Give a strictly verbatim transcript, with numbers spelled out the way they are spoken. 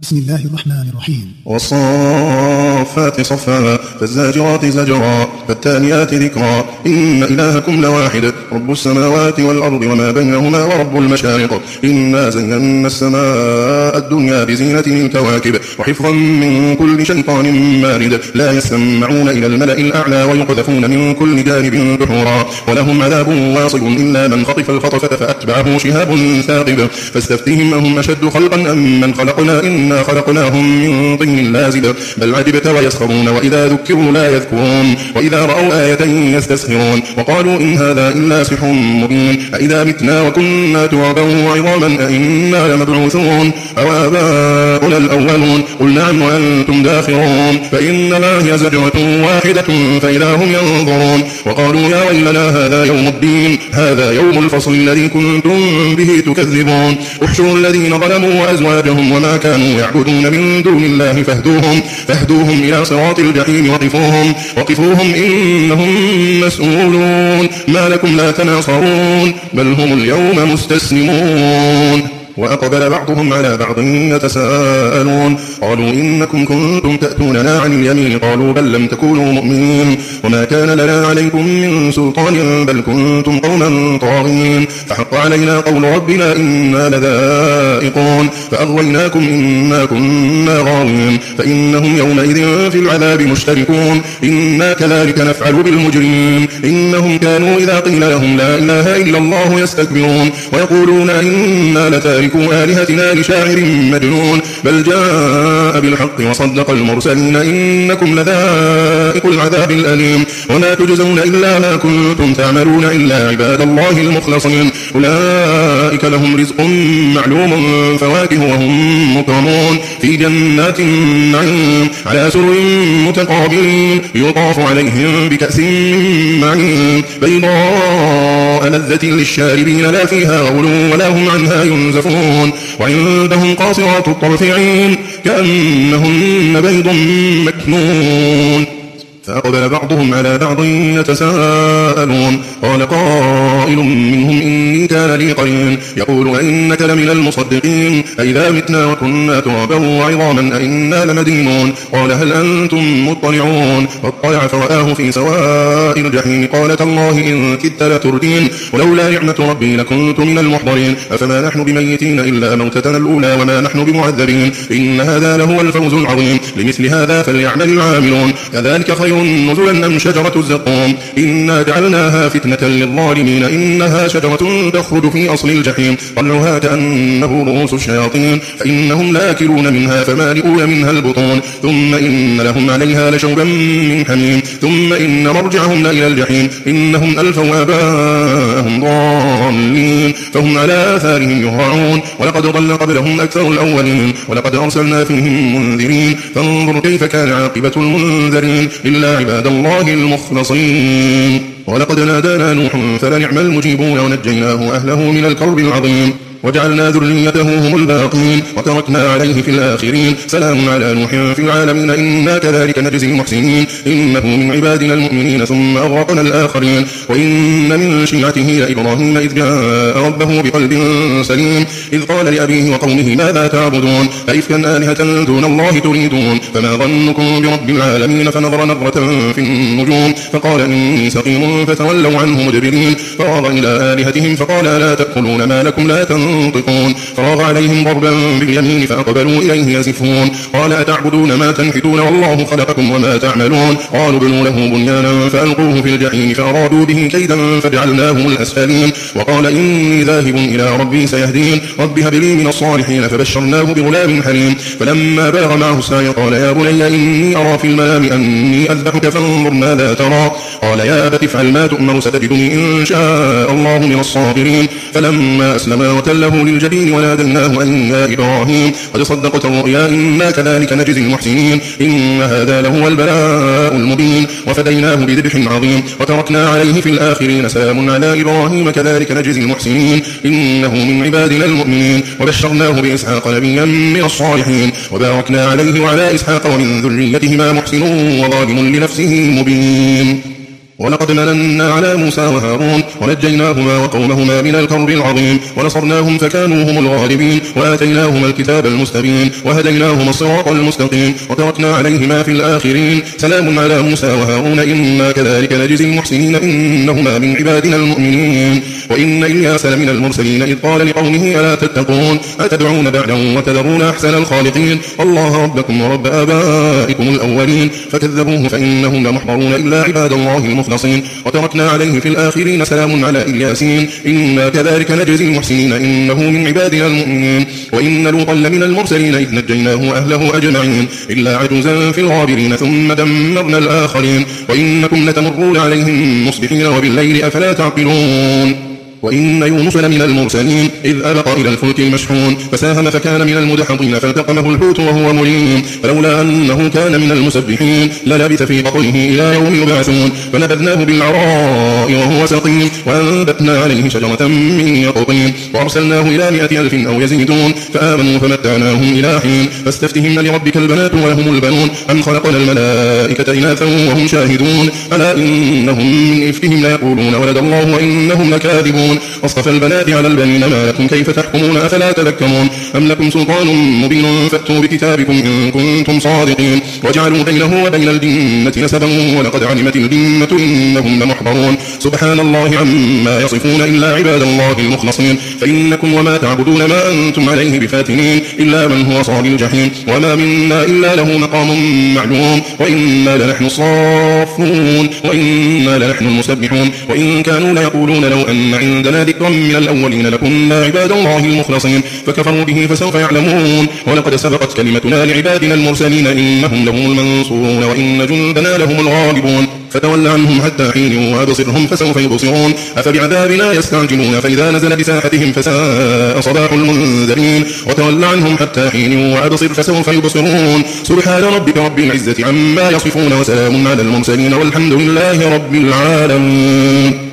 بسم الله الرحمن الرحيم. والصافات صفا فالزاجرات زجرا فالتاليات ذكرا إن إلهكم لواحد رب السماوات والأرض وما بينهما ورب المشارق إنا زينا السماء الدنيا بزينة الكواكب وحفظا من كل شيطان مارد لا يسمعون إلى الملأ الأعلى ويقذفون من كل جانب دحورا ولهم عذاب واصب إلا من خطف الخطفة فأتبعه شهاب ثاقب فاستفتهم أهم أشد خلقا أم من خلقنا إنا خلقناهم من طين لازب بل عجبت ويسخرون وإذا ذكروا لا يذكرون وإذا رأوا آية يستسخرون وقالوا إن هذا إلا سحر مبين أإذا متنا وكنا ترابا وعظاما أإنا لمبعوثون أو آباؤنا الأولون قل نعم وأنتم داخرون فإنما هي زجرة واحدة فإذا هم ينظرون وقالوا يا ويلنا هذا يوم الدين هذا يوم الفصل الذي كنتم به تكذبون احشروا الذين ظلموا وأزواجهم وما كانوا يعبدون من دون الله فاهدوهم, فاهدوهم إلى صراط الجحيم وقفوهم, وقفوهم إنهم مسؤولون ما لكم لا تناصرون بل هم اليوم مستسلمون وأقبل بعضهم على بعض يتساءلون قالوا إنكم كنتم تأتوننا عن اليمين قالوا بل لم تكونوا مؤمنين وما كان لنا عليكم من سلطان بل كنتم قوما طاغين فحق علينا قول ربنا إنا لذائقون فأغويناكم إنا كنا غاوين فإنهم يومئذ في العذاب مشتركون إنا كذلك نفعل بالمجرمين إنهم كانوا إذا قيل لهم لا إله إلا الله يستكبرون ويقولون إنا لتاركون آلهتنا لشاعر مجنون بل جاء بالحق وصدق المرسلين إنكم لذائق العذاب الأليم وما تجزون إلا ما كنتم تعملون إلا عباد الله المخلصين أولئك لهم رزق معلوم فواكه وهم مكرمون في جنات النعيم على سرر متقابلين يطاف عليهم بكأس من معين بيضاء لذة للشاربين لا فيها غول ولا هم عنها ينزفون وعندهم قاصرات الطرف عين كأنهن بيض مكنون فأقبل بعضهم على بعض يتساءلون قال قائل منهم إني كان لي قرين يقول أئنك لمن المصدقين أئذا متنا وكنا ترابا وعظاما أئنا لمدينون قال هل أنتم مطلعون فاطلع فرآه في سواء الجحيم قال تالله إن كدت لتردين ولولا نعمة ربي لكنت من المحضرين أفما نحن بميتين إلا موتتنا الأولى وما نحن بمعذبين إن هذا لهو الفوز العظيم لمثل هذا فليعمل العاملون كذلك خير نزلا أم شجرة الزقوم إنا جعلناها فتنة للظالمين إنها شجرة تخرج في أصل الجحيم طلعها كأنه رؤوس الشياطين فإنهم لاكلون منها فمالئون منها البطون ثم إن لهم عليها لشوبا من حميم ثم إن مرجعهم إلى الجحيم إنهم ألفوا آباءهم ضالين فهم على آثارهم يهرعون ولقد ضل قبلهم أكثر الأولين ولقد أرسلنا فيهم منذرين فانظر كيف كان عاقبة المنذرين إلا عباد الله المخلصين ولقد نادانا نوح فلنعم المجيبون ونجيناه وأهله من الكرب العظيم وجعلنا ذريته هم الباقين وتركنا عليه في الآخرين سلام على نوح في العالمين إنا كذلك نجزي المحسنين إنه من عبادنا المؤمنين ثم أغرقنا الآخرين وإن من شيعته لإبراهيم إذ جاء ربه بقلب سليم إذ قال لأبيه وقومه ماذا تعبدون أئفكا آلهة دون الله تريدون فما ظنكم برب العالمين فنظر نظرة في النجوم فقال إني سقيم فتولوا عنه مدبرين فراغ إلى آلهتهم فقال لا تأكلون ما لكم لا تنظرون ينطقون فراغ عليهم ضربا باليمين فأقبلوا إليه يزفون قال أتعبدون ما تنحتون والله خلقكم وما تعملون قالوا بنوا له بنيانا فألقوه في الجحيم فأرادوا به كيدا فجعلناهم الأسفلين وقال إني ذاهب إلى ربي سيهدين رب هب لي من الصالحين فبشرناه بغلام حليم فلما بلغ معه السعي قال يا بني إني أرى في المنام أني أذبحك فانظر ماذا ترى قال يا أبت افعل ما تؤمر ستجدني إن شاء الله من الصابرين فلما أسلما وتله للجبين وناديناه أن يا إبراهيم قد صدقت الرؤيا إنا كذلك نجزي المحسنين إن هذا لهو البلاء المبين وفديناه بذبح عظيم وتركنا عليه في الآخرين سلام على إبراهيم كذلك نجزي المحسنين إنه من عبادنا المؤمنين وبشرناه بإسحاق نبيا من الصالحين وباركنا عليه وعلى إسحاق ومن ذريتهما محسن وظالم لنفسه مبين ولقد مننا على موسى وهارون ونجيناهما وقومهما من الكرب العظيم ونصرناهم فكانوا هم الغالبين وآتيناهما الكتاب المستبين وهديناهما الصراط المستقيم وتركنا عليهما في الآخرين سلام على موسى وهارون إنا كذلك نجزي المحسنين إنهما من عبادنا المؤمنين وإن إلياس لمن المرسلين إذ قال لقومه ألا تتقون أتدعون بعدا وتذرون أحسن الخالقين الله ربكم ورب آبائكم الأولين فكذبوه فإنهم لمحضرون إلا عباد الله المخلصين وتركنا عليه في الآخرين سلام على إلياسين إنا كذلك نجزي المحسنين إنه من عبادنا المؤمنين وإن لوطا لمن المرسلين إذ نجيناه وأهله أجمعين إلا عجوزا في الغابرين ثم دمرنا الآخرين وإنكم لتمرون عليهم مصبحين وبالليل أفلا تعقلون وإن يونس لمن المرسلين إذ أبق إلى الفلك المشحون فساهم فكان من المدحضين فالتقمه الحوت وهو مليم فلولا أنه كان من المسبحين للبث في بطنه إلى يوم يبعثون فنبذناه بالعراء وهو سقيم وأنبتنا عليه شجرة من يقطين وأرسلناه إلى مائة ألف أو يزيدون فآمنوا فمتعناهم إلى حين فاستفتهمن لربك البنات ولهم البنون أم خلقنا الملائكة إناثا وهم شاهدون ألا إنهم من إفكهم ليقولون ولد الله وإنهم لكاذبون أصطفى البنات على البنين ما لكم كيف تحكمون أفلا تذكرون أم لكم سلطان مبين فأتوا بكتابكم إن كنتم صادقين وجعلوا بينه وبين الجنة نسبا ولقد علمت الجنة إنهم لمحضرون سبحان الله عما يصفون إلا عباد الله المخلصين فإنكم وما تعبدون ما أنتم عليه بفاتنين إلا من هو صال الجحيم وما منا إلا له مقام معلوم وإنا لنحن الصافون وإنا لنحن المسبحون وإن كانوا ليقولون لو أن عندنا ذكرا من الأولين لكنا عباد الله المخلصين فكفروا به فسوف يعلمون ولقد سبقت كلمتنا لعبادنا المرسلين إنهم لهم المنصورون وإن جندنا لهم الغالبون فتول عنهم حتى حين وابصرهم فسوف يبصرون أفبعذابنا يستعجلون فإذا نزل بساحتهم فساء صباح المنذرين وتول عنهم حتى حين وابصر فسوف يبصرون سبحان ربك رب العزة عما يصفون وسلام على المرسلين والحمد لله رب العالمين.